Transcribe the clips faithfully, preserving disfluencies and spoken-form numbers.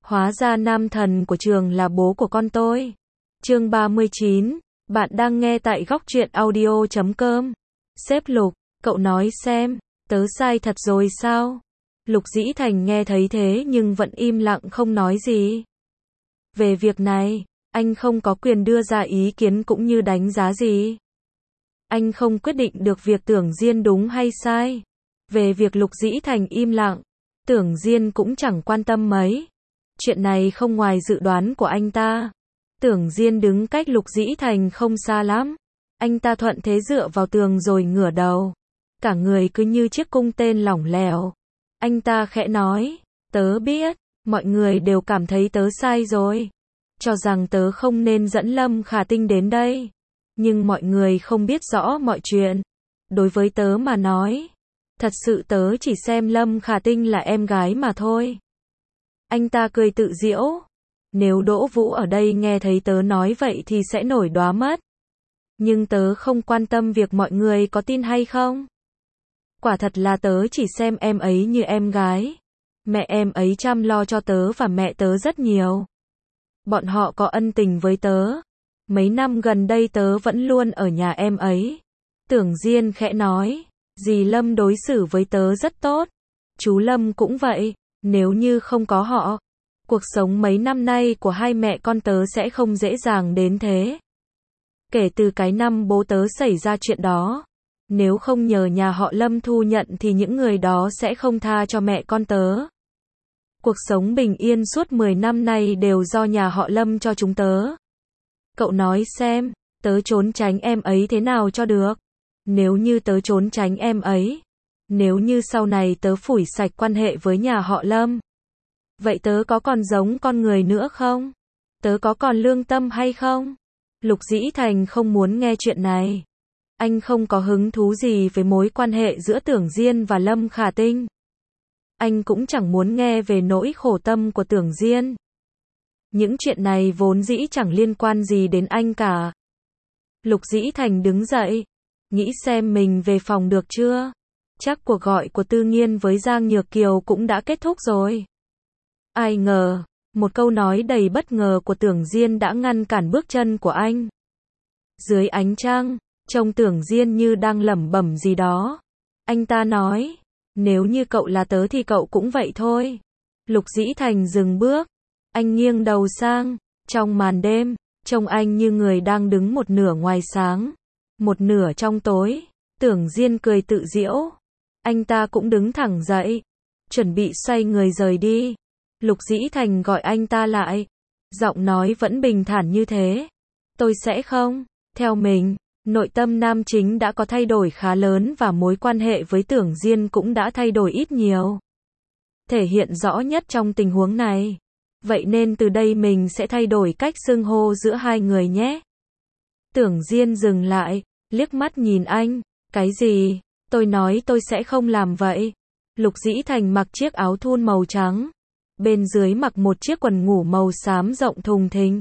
Hóa ra nam thần của trường là bố của con tôi. Chương ba mươi chín, bạn đang nghe tại góc truyện audio chấm com. Sếp Lục, cậu nói xem, tớ sai thật rồi sao? Lục Dĩ Thành nghe thấy thế nhưng vẫn im lặng không nói gì. Về việc này, anh không có quyền đưa ra ý kiến cũng như đánh giá gì. Anh không quyết định được việc Tưởng Diên đúng hay sai. Về việc Lục Dĩ Thành im lặng, Tưởng Diên cũng chẳng quan tâm mấy. Chuyện này không ngoài dự đoán của anh ta. Tưởng Diên đứng cách Lục Dĩ Thành không xa lắm. Anh ta thuận thế dựa vào tường rồi ngửa đầu. Cả người cứ như chiếc cung tên lỏng lẻo. Anh ta khẽ nói, tớ biết, mọi người đều cảm thấy tớ sai rồi. Cho rằng tớ không nên dẫn Lâm Khả Tinh đến đây. Nhưng mọi người không biết rõ mọi chuyện. Đối với tớ mà nói, thật sự tớ chỉ xem Lâm Khả Tinh là em gái mà thôi. Anh ta cười tự giễu. Nếu Đỗ Vũ ở đây nghe thấy tớ nói vậy thì sẽ nổi đoá mất. Nhưng tớ không quan tâm việc mọi người có tin hay không. Quả thật là tớ chỉ xem em ấy như em gái. Mẹ em ấy chăm lo cho tớ và mẹ tớ rất nhiều. Bọn họ có ân tình với tớ. Mấy năm gần đây tớ vẫn luôn ở nhà em ấy. Tưởng Diên khẽ nói, dì Lâm đối xử với tớ rất tốt. Chú Lâm cũng vậy, nếu như không có họ, cuộc sống mấy năm nay của hai mẹ con tớ sẽ không dễ dàng đến thế. Kể từ cái năm bố tớ xảy ra chuyện đó, nếu không nhờ nhà họ Lâm thu nhận thì những người đó sẽ không tha cho mẹ con tớ. Cuộc sống bình yên suốt mười năm nay đều do nhà họ Lâm cho chúng tớ. Cậu nói xem, tớ trốn tránh em ấy thế nào cho được? Nếu như tớ trốn tránh em ấy, nếu như sau này tớ phủi sạch quan hệ với nhà họ Lâm, vậy tớ có còn giống con người nữa không? Tớ có còn lương tâm hay không? Lục Dĩ Thành không muốn nghe chuyện này. Anh không có hứng thú gì với mối quan hệ giữa Tưởng Diên và Lâm Khả Tinh. Anh cũng chẳng muốn nghe về nỗi khổ tâm của Tưởng Diên. Những chuyện này vốn dĩ chẳng liên quan gì đến anh cả. Lục Dĩ Thành đứng dậy, nghĩ xem mình về phòng được chưa? Chắc cuộc gọi của Tư Nghiên với Giang Nhược Kiều cũng đã kết thúc rồi. Ai ngờ, một câu nói đầy bất ngờ của Tưởng Diên đã ngăn cản bước chân của anh. Dưới ánh trăng, trông Tưởng Diên như đang lẩm bẩm gì đó. Anh ta nói, nếu như cậu là tớ thì cậu cũng vậy thôi. Lục Dĩ Thành dừng bước. Anh nghiêng đầu sang. Trong màn đêm, trông anh như người đang đứng một nửa ngoài sáng, một nửa trong tối. Tưởng Diên cười tự giễu. Anh ta cũng đứng thẳng dậy, chuẩn bị xoay người rời đi. Lục Dĩ Thành gọi anh ta lại. Giọng nói vẫn bình thản như thế. Tôi sẽ không. Theo mình, nội tâm nam chính đã có thay đổi khá lớn và mối quan hệ với Tưởng Diên cũng đã thay đổi ít nhiều. Thể hiện rõ nhất trong tình huống này. Vậy nên từ đây mình sẽ thay đổi cách xưng hô giữa hai người nhé. Tưởng Diên dừng lại, liếc mắt nhìn anh. Cái gì? Tôi nói tôi sẽ không làm vậy. Lục Dĩ Thành mặc chiếc áo thun màu trắng. Bên dưới mặc một chiếc quần ngủ màu xám rộng thùng thình.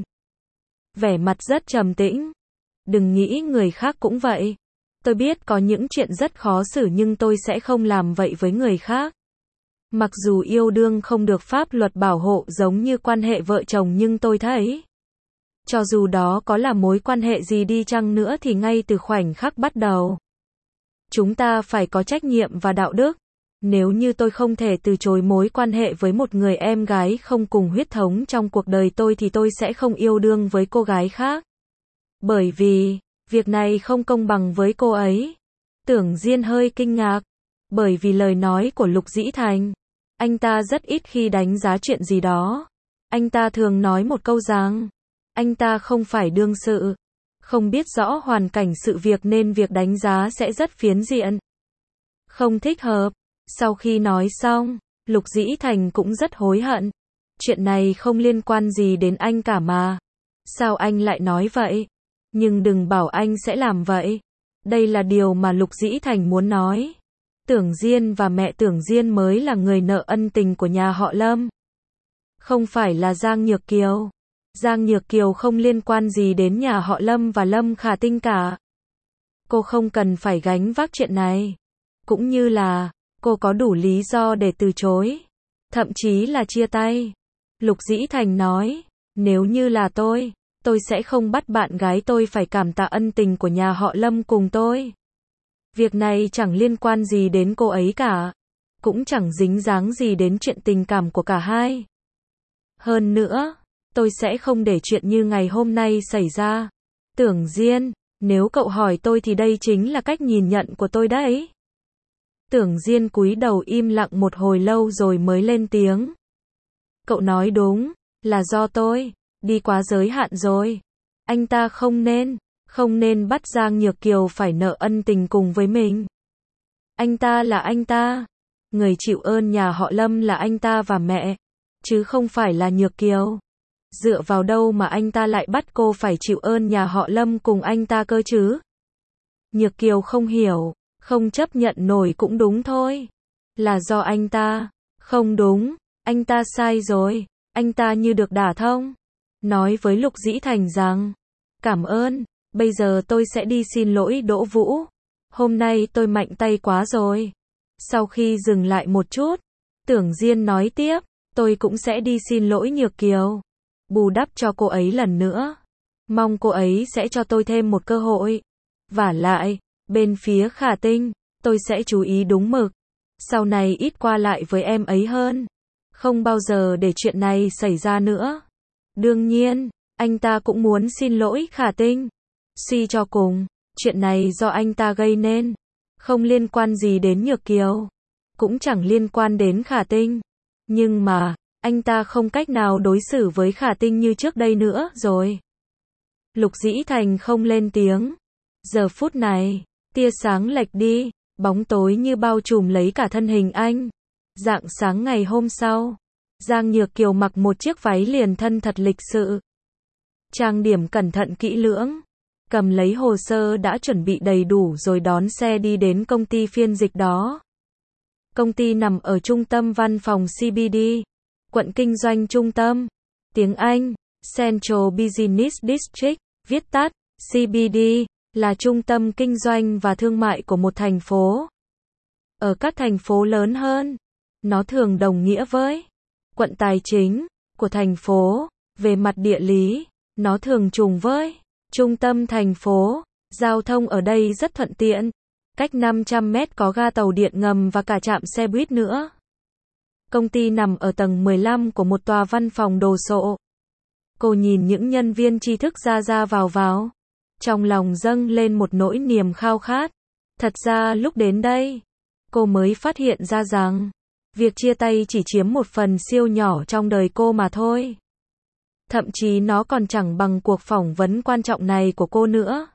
Vẻ mặt rất trầm tĩnh. Đừng nghĩ người khác cũng vậy. Tôi biết có những chuyện rất khó xử nhưng tôi sẽ không làm vậy với người khác. Mặc dù yêu đương không được pháp luật bảo hộ giống như quan hệ vợ chồng nhưng tôi thấy, cho dù đó có là mối quan hệ gì đi chăng nữa thì ngay từ khoảnh khắc bắt đầu, chúng ta phải có trách nhiệm và đạo đức. Nếu như tôi không thể từ chối mối quan hệ với một người em gái không cùng huyết thống trong cuộc đời tôi thì tôi sẽ không yêu đương với cô gái khác. Bởi vì, việc này không công bằng với cô ấy. Tưởng Diên hơi kinh ngạc. Bởi vì lời nói của Lục Dĩ Thành, anh ta rất ít khi đánh giá chuyện gì đó. Anh ta thường nói một câu rằng, anh ta không phải đương sự, không biết rõ hoàn cảnh sự việc nên việc đánh giá sẽ rất phiến diện, không thích hợp. Sau khi nói xong, Lục Dĩ Thành cũng rất hối hận. Chuyện này không liên quan gì đến anh cả mà. Sao anh lại nói vậy? Nhưng đừng bảo anh sẽ làm vậy. Đây là điều mà Lục Dĩ Thành muốn nói. Tưởng Diên và mẹ Tưởng Diên mới là người nợ ân tình của nhà họ Lâm. Không phải là Giang Nhược Kiều. Giang Nhược Kiều không liên quan gì đến nhà họ Lâm và Lâm Khả Tinh cả. Cô không cần phải gánh vác chuyện này. Cũng như là, cô có đủ lý do để từ chối. Thậm chí là chia tay. Lục Dĩ Thành nói, nếu như là tôi, tôi sẽ không bắt bạn gái tôi phải cảm tạ ân tình của nhà họ Lâm cùng tôi. Việc này chẳng liên quan gì đến cô ấy cả, cũng chẳng dính dáng gì đến chuyện tình cảm của cả hai. Hơn nữa, tôi sẽ không để chuyện như ngày hôm nay xảy ra. Tưởng Diên, nếu cậu hỏi tôi thì đây chính là cách nhìn nhận của tôi đấy. Tưởng Diên cúi đầu im lặng một hồi lâu rồi mới lên tiếng. Cậu nói đúng, là do tôi, đi quá giới hạn rồi. Anh ta không nên, không nên bắt Giang Nhược Kiều phải nợ ân tình cùng với mình. Anh ta là anh ta, người chịu ơn nhà họ Lâm là anh ta và mẹ, chứ không phải là Nhược Kiều. Dựa vào đâu mà anh ta lại bắt cô phải chịu ơn nhà họ Lâm cùng anh ta cơ chứ? Nhược Kiều không hiểu, không chấp nhận nổi cũng đúng thôi. Là do anh ta. Không đúng, anh ta sai rồi, anh ta như được đả thông. Nói với Lục Dĩ Thành rằng, cảm ơn, bây giờ tôi sẽ đi xin lỗi Đỗ Vũ. Hôm nay tôi mạnh tay quá rồi. Sau khi dừng lại một chút, Tưởng Diên nói tiếp, tôi cũng sẽ đi xin lỗi Nhược Kiều. Bù đắp cho cô ấy lần nữa. Mong cô ấy sẽ cho tôi thêm một cơ hội. Vả lại, bên phía Khả Tinh, tôi sẽ chú ý đúng mực. Sau này ít qua lại với em ấy hơn. Không bao giờ để chuyện này xảy ra nữa. Đương nhiên, anh ta cũng muốn xin lỗi Khả Tinh. Suy cho cùng, chuyện này do anh ta gây nên. Không liên quan gì đến Nhược Kiều. Cũng chẳng liên quan đến Khả Tinh. Nhưng mà, anh ta không cách nào đối xử với Khả Tinh như trước đây nữa rồi. Lục Dĩ Thành không lên tiếng. Giờ phút này, tia sáng lệch đi, bóng tối như bao trùm lấy cả thân hình anh. Rạng sáng ngày hôm sau, Giang Nhược Kiều mặc một chiếc váy liền thân thật lịch sự. Trang điểm cẩn thận kỹ lưỡng, cầm lấy hồ sơ đã chuẩn bị đầy đủ rồi đón xe đi đến công ty phiên dịch đó. Công ty nằm ở trung tâm văn phòng xê bê đê, quận kinh doanh trung tâm. Tiếng Anh, Central Business District, viết tắt, xê bê đê, là trung tâm kinh doanh và thương mại của một thành phố. Ở các thành phố lớn hơn, nó thường đồng nghĩa với quận tài chính của thành phố. Về mặt địa lý, nó thường trùng với trung tâm thành phố. Giao thông ở đây rất thuận tiện. Cách năm trăm mét có ga tàu điện ngầm và cả trạm xe buýt nữa. Công ty nằm ở tầng mười lăm của một tòa văn phòng đồ sộ. Cô nhìn những nhân viên tri thức ra ra vào vào. Trong lòng dâng lên một nỗi niềm khao khát. Thật ra lúc đến đây, cô mới phát hiện ra rằng, việc chia tay chỉ chiếm một phần siêu nhỏ trong đời cô mà thôi. Thậm chí nó còn chẳng bằng cuộc phỏng vấn quan trọng này của cô nữa.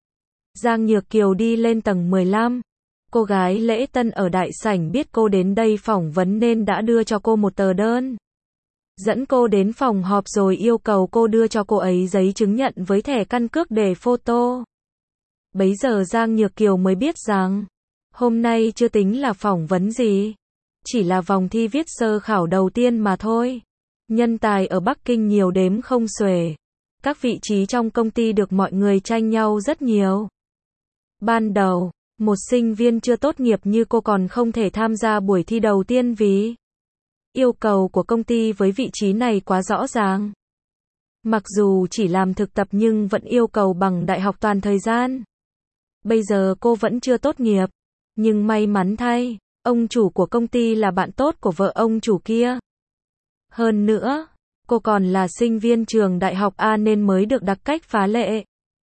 Giang Nhược Kiều đi lên tầng mười lăm. Cô gái lễ tân ở đại sảnh biết cô đến đây phỏng vấn nên đã đưa cho cô một tờ đơn. Dẫn cô đến phòng họp rồi yêu cầu cô đưa cho cô ấy giấy chứng nhận với thẻ căn cước để photo. Bấy giờ Giang Nhược Kiều mới biết rằng, hôm nay chưa tính là phỏng vấn gì. Chỉ là vòng thi viết sơ khảo đầu tiên mà thôi. Nhân tài ở Bắc Kinh nhiều đếm không xuể. Các vị trí trong công ty được mọi người tranh nhau rất nhiều. Ban đầu, một sinh viên chưa tốt nghiệp như cô còn không thể tham gia buổi thi đầu tiên vì yêu cầu của công ty với vị trí này quá rõ ràng. Mặc dù chỉ làm thực tập nhưng vẫn yêu cầu bằng đại học toàn thời gian. Bây giờ cô vẫn chưa tốt nghiệp. Nhưng may mắn thay, ông chủ của công ty là bạn tốt của vợ ông chủ kia. Hơn nữa, cô còn là sinh viên trường đại học A nên mới được đặc cách phá lệ.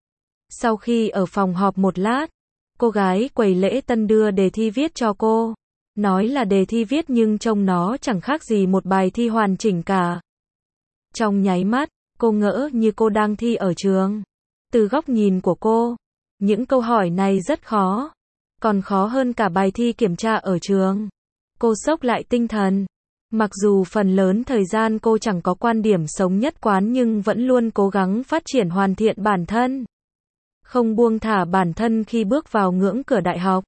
Sau khi ở phòng họp một lát, cô gái quầy lễ tân đưa đề thi viết cho cô. Nói là đề thi viết nhưng trông nó chẳng khác gì một bài thi hoàn chỉnh cả. Trong nháy mắt, cô ngỡ như cô đang thi ở trường. Từ góc nhìn của cô, những câu hỏi này rất khó. Còn khó hơn cả bài thi kiểm tra ở trường. Cô sốc lại tinh thần. Mặc dù phần lớn thời gian cô chẳng có quan điểm sống nhất quán nhưng vẫn luôn cố gắng phát triển hoàn thiện bản thân. Không buông thả bản thân khi bước vào ngưỡng cửa đại học.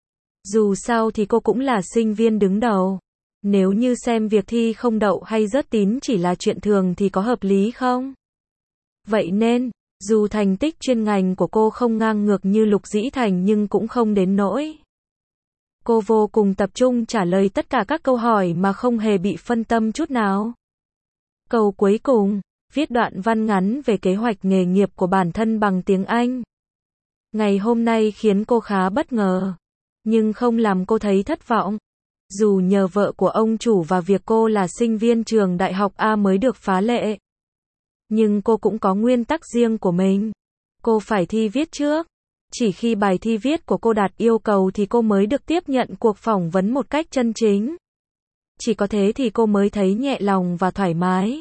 Dù sao thì cô cũng là sinh viên đứng đầu. Nếu như xem việc thi không đậu hay rớt tín chỉ là chuyện thường thì có hợp lý không? Vậy nên, dù thành tích chuyên ngành của cô không ngang ngược như Lục Dĩ Thành nhưng cũng không đến nỗi. Cô vô cùng tập trung trả lời tất cả các câu hỏi mà không hề bị phân tâm chút nào. Câu cuối cùng, viết đoạn văn ngắn về kế hoạch nghề nghiệp của bản thân bằng tiếng Anh. Ngày hôm nay khiến cô khá bất ngờ, nhưng không làm cô thấy thất vọng. Dù nhờ vợ của ông chủ và việc cô là sinh viên trường đại học A mới được phá lệ, nhưng cô cũng có nguyên tắc riêng của mình. Cô phải thi viết trước. Chỉ khi bài thi viết của cô đạt yêu cầu thì cô mới được tiếp nhận cuộc phỏng vấn một cách chân chính. Chỉ có thế thì cô mới thấy nhẹ lòng và thoải mái.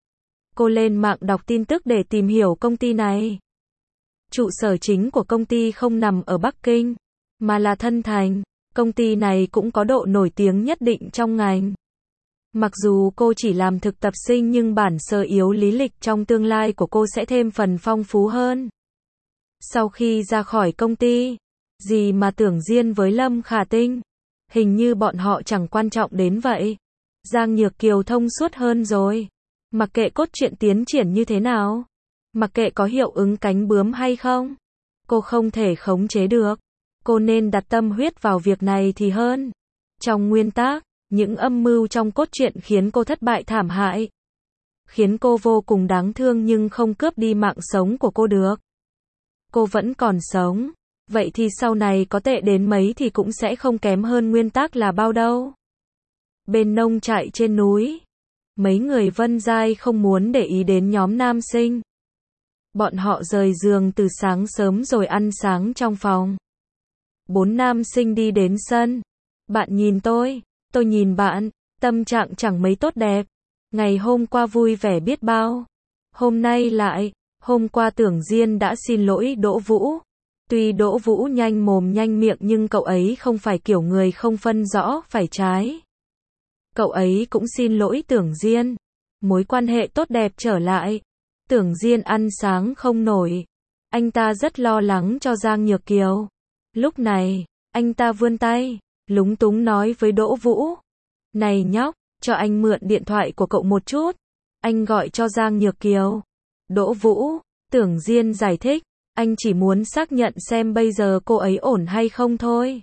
Cô lên mạng đọc tin tức để tìm hiểu công ty này. Trụ sở chính của công ty không nằm ở Bắc Kinh, mà là Thân Thành. Công ty này cũng có độ nổi tiếng nhất định trong ngành. Mặc dù cô chỉ làm thực tập sinh nhưng bản sơ yếu lý lịch trong tương lai của cô sẽ thêm phần phong phú hơn. Sau khi ra khỏi công ty, gì mà Tưởng Diên với Lâm Khả Tinh, hình như bọn họ chẳng quan trọng đến vậy. Giang Nhược Kiều thông suốt hơn rồi. Mặc kệ cốt truyện tiến triển như thế nào, mặc kệ có hiệu ứng cánh bướm hay không, cô không thể khống chế được. Cô nên đặt tâm huyết vào việc này thì hơn. Trong nguyên tắc, những âm mưu trong cốt truyện khiến cô thất bại thảm hại, khiến cô vô cùng đáng thương nhưng không cướp đi mạng sống của cô được. Cô vẫn còn sống, vậy thì sau này có tệ đến mấy thì cũng sẽ không kém hơn nguyên tắc là bao đâu. Bên nông trại trên núi, mấy người Vân Giai không muốn để ý đến nhóm nam sinh. Bọn họ rời giường từ sáng sớm rồi ăn sáng trong phòng. Bốn nam sinh đi đến sân. Bạn nhìn tôi, tôi nhìn bạn, tâm trạng chẳng mấy tốt đẹp. Ngày hôm qua vui vẻ biết bao. Hôm nay lại, hôm qua Tưởng Diên đã xin lỗi Đỗ Vũ. Tuy Đỗ Vũ nhanh mồm nhanh miệng nhưng cậu ấy không phải kiểu người không phân rõ phải trái. Cậu ấy cũng xin lỗi Tưởng Diên. Mối quan hệ tốt đẹp trở lại. Tưởng Diên ăn sáng không nổi. Anh ta rất lo lắng cho Giang Nhược Kiều. Lúc này, anh ta vươn tay, lúng túng nói với Đỗ Vũ. Này nhóc, cho anh mượn điện thoại của cậu một chút. Anh gọi cho Giang Nhược Kiều. Đỗ Vũ, Tưởng Diên giải thích. Anh chỉ muốn xác nhận xem bây giờ cô ấy ổn hay không thôi.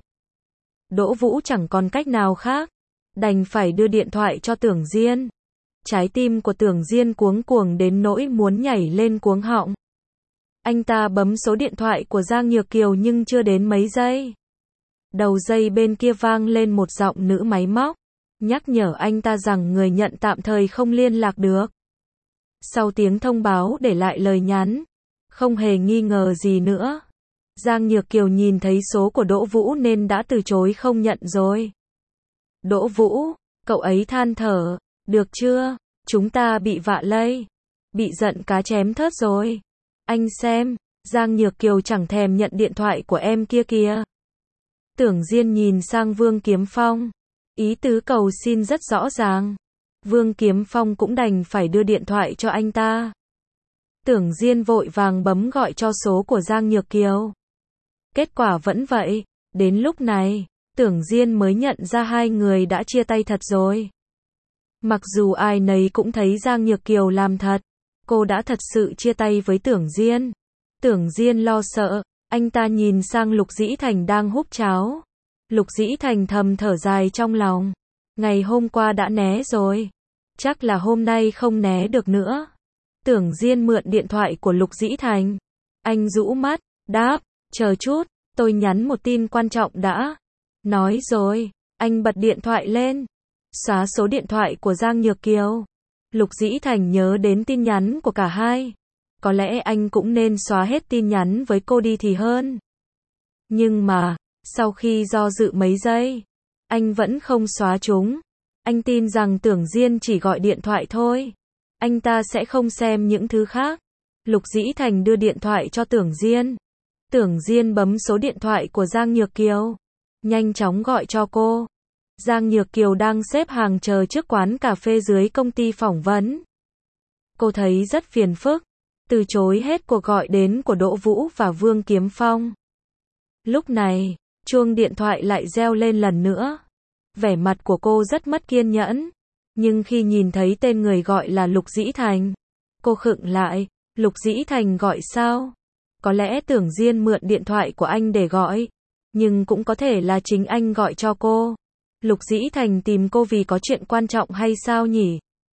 Đỗ Vũ chẳng còn cách nào khác. Đành phải đưa điện thoại cho Tưởng Diên. Trái tim của Tưởng Diên cuống cuồng đến nỗi muốn nhảy lên cuống họng. Anh ta bấm số điện thoại của Giang Nhược Kiều nhưng chưa đến mấy giây. Đầu dây bên kia vang lên một giọng nữ máy móc, nhắc nhở anh ta rằng người nhận tạm thời không liên lạc được. Sau tiếng thông báo để lại lời nhắn, không hề nghi ngờ gì nữa. Giang Nhược Kiều nhìn thấy số của Đỗ Vũ nên đã từ chối không nhận rồi. Đỗ Vũ, cậu ấy than thở, được chưa, chúng ta bị vạ lây, bị giận cá chém thớt rồi. Anh xem, Giang Nhược Kiều chẳng thèm nhận điện thoại của em kia kìa. Tưởng Diên nhìn sang Vương Kiếm Phong. Ý tứ cầu xin rất rõ ràng. Vương Kiếm Phong cũng đành phải đưa điện thoại cho anh ta. Tưởng Diên vội vàng bấm gọi cho số của Giang Nhược Kiều. Kết quả vẫn vậy. Đến lúc này, Tưởng Diên mới nhận ra hai người đã chia tay thật rồi. Mặc dù ai nấy cũng thấy Giang Nhược Kiều làm thật. Cô đã thật sự chia tay với Tưởng Diên. Tưởng Diên lo sợ. Anh ta nhìn sang Lục Dĩ Thành đang húp cháo. Lục Dĩ Thành thầm thở dài trong lòng. Ngày hôm qua đã né rồi. Chắc là hôm nay không né được nữa. Tưởng Diên mượn điện thoại của Lục Dĩ Thành. Anh rũ mắt, đáp, chờ chút, tôi nhắn một tin quan trọng đã. Nói rồi, anh bật điện thoại lên. Xóa số điện thoại của Giang Nhược Kiều. Lục Dĩ Thành nhớ đến tin nhắn của cả hai. Có lẽ anh cũng nên xóa hết tin nhắn với cô đi thì hơn. Nhưng mà, sau khi do dự mấy giây, anh vẫn không xóa chúng. Anh tin rằng Tưởng Diên chỉ gọi điện thoại thôi. Anh ta sẽ không xem những thứ khác. Lục Dĩ Thành đưa điện thoại cho Tưởng Diên. Tưởng Diên bấm số điện thoại của Giang Nhược Kiều. Nhanh chóng gọi cho cô. Giang Nhược Kiều đang xếp hàng chờ trước quán cà phê dưới công ty phỏng vấn. Cô thấy rất phiền phức. Từ chối hết cuộc gọi đến của Đỗ Vũ và Vương Kiếm Phong. Lúc này, chuông điện thoại lại reo lên lần nữa. Vẻ mặt của cô rất mất kiên nhẫn. Nhưng khi nhìn thấy tên người gọi là Lục Dĩ Thành, cô khựng lại. Lục Dĩ Thành gọi sao? Có lẽ Tưởng Diên mượn điện thoại của anh để gọi. Nhưng cũng có thể là chính anh gọi cho cô. Lục Dĩ Thành tìm cô vì có chuyện quan trọng hay sao nhỉ?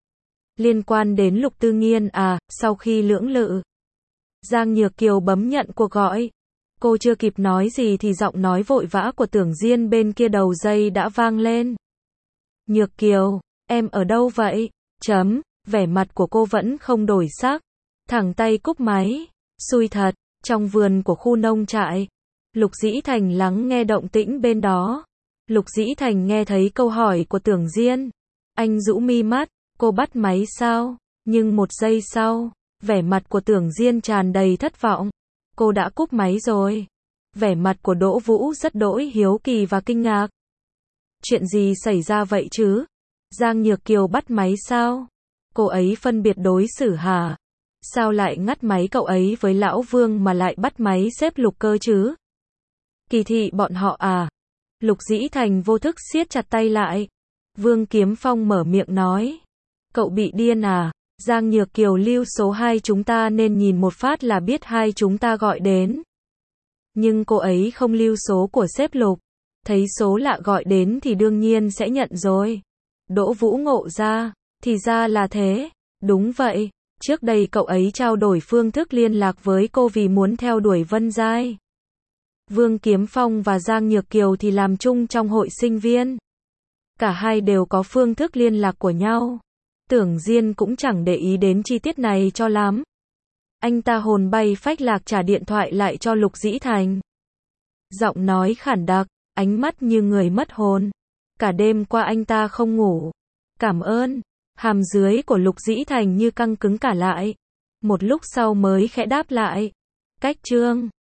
Liên quan đến Lục Tư Nghiên à, sau khi lưỡng lự. Giang Nhược Kiều bấm nhận cuộc gọi. Cô chưa kịp nói gì thì giọng nói vội vã của Tưởng Diên bên kia đầu dây đã vang lên. Nhược Kiều, em ở đâu vậy? Chấm, vẻ mặt của cô vẫn không đổi sắc. Thẳng tay cúp máy. Xui thật, trong vườn của khu nông trại. Lục Dĩ Thành lắng nghe động tĩnh bên đó. Lục Dĩ Thành nghe thấy câu hỏi của Tưởng Diên. Anh rũ mi mắt, cô bắt máy sao? Nhưng một giây sau, vẻ mặt của Tưởng Diên tràn đầy thất vọng. Cô đã cúp máy rồi. Vẻ mặt của Đỗ Vũ rất đỗi hiếu kỳ và kinh ngạc. Chuyện gì xảy ra vậy chứ? Giang Nhược Kiều bắt máy sao? Cô ấy phân biệt đối xử hả? Sao lại ngắt máy cậu ấy với Lão Vương mà lại bắt máy xếp Lục cơ chứ? Kỳ thị bọn họ à? Lục Dĩ Thành vô thức siết chặt tay lại. Vương Kiếm Phong mở miệng nói. Cậu bị điên à? Giang Nhược Kiều lưu số hai chúng ta nên nhìn một phát là biết hai chúng ta gọi đến. Nhưng cô ấy không lưu số của sếp Lục. Thấy số lạ gọi đến thì đương nhiên sẽ nhận rồi. Đỗ Vũ ngộ ra. Thì ra là thế. Đúng vậy. Trước đây cậu ấy trao đổi phương thức liên lạc với cô vì muốn theo đuổi Vân Giai. Vương Kiếm Phong và Giang Nhược Kiều thì làm chung trong hội sinh viên. Cả hai đều có phương thức liên lạc của nhau. Tưởng Diên cũng chẳng để ý đến chi tiết này cho lắm. Anh ta hồn bay phách lạc trả điện thoại lại cho Lục Dĩ Thành. Giọng nói khản đặc, ánh mắt như người mất hồn. Cả đêm qua anh ta không ngủ. Cảm ơn. Hàm dưới của Lục Dĩ Thành như căng cứng cả lại. Một lúc sau mới khẽ đáp lại. Cách chương.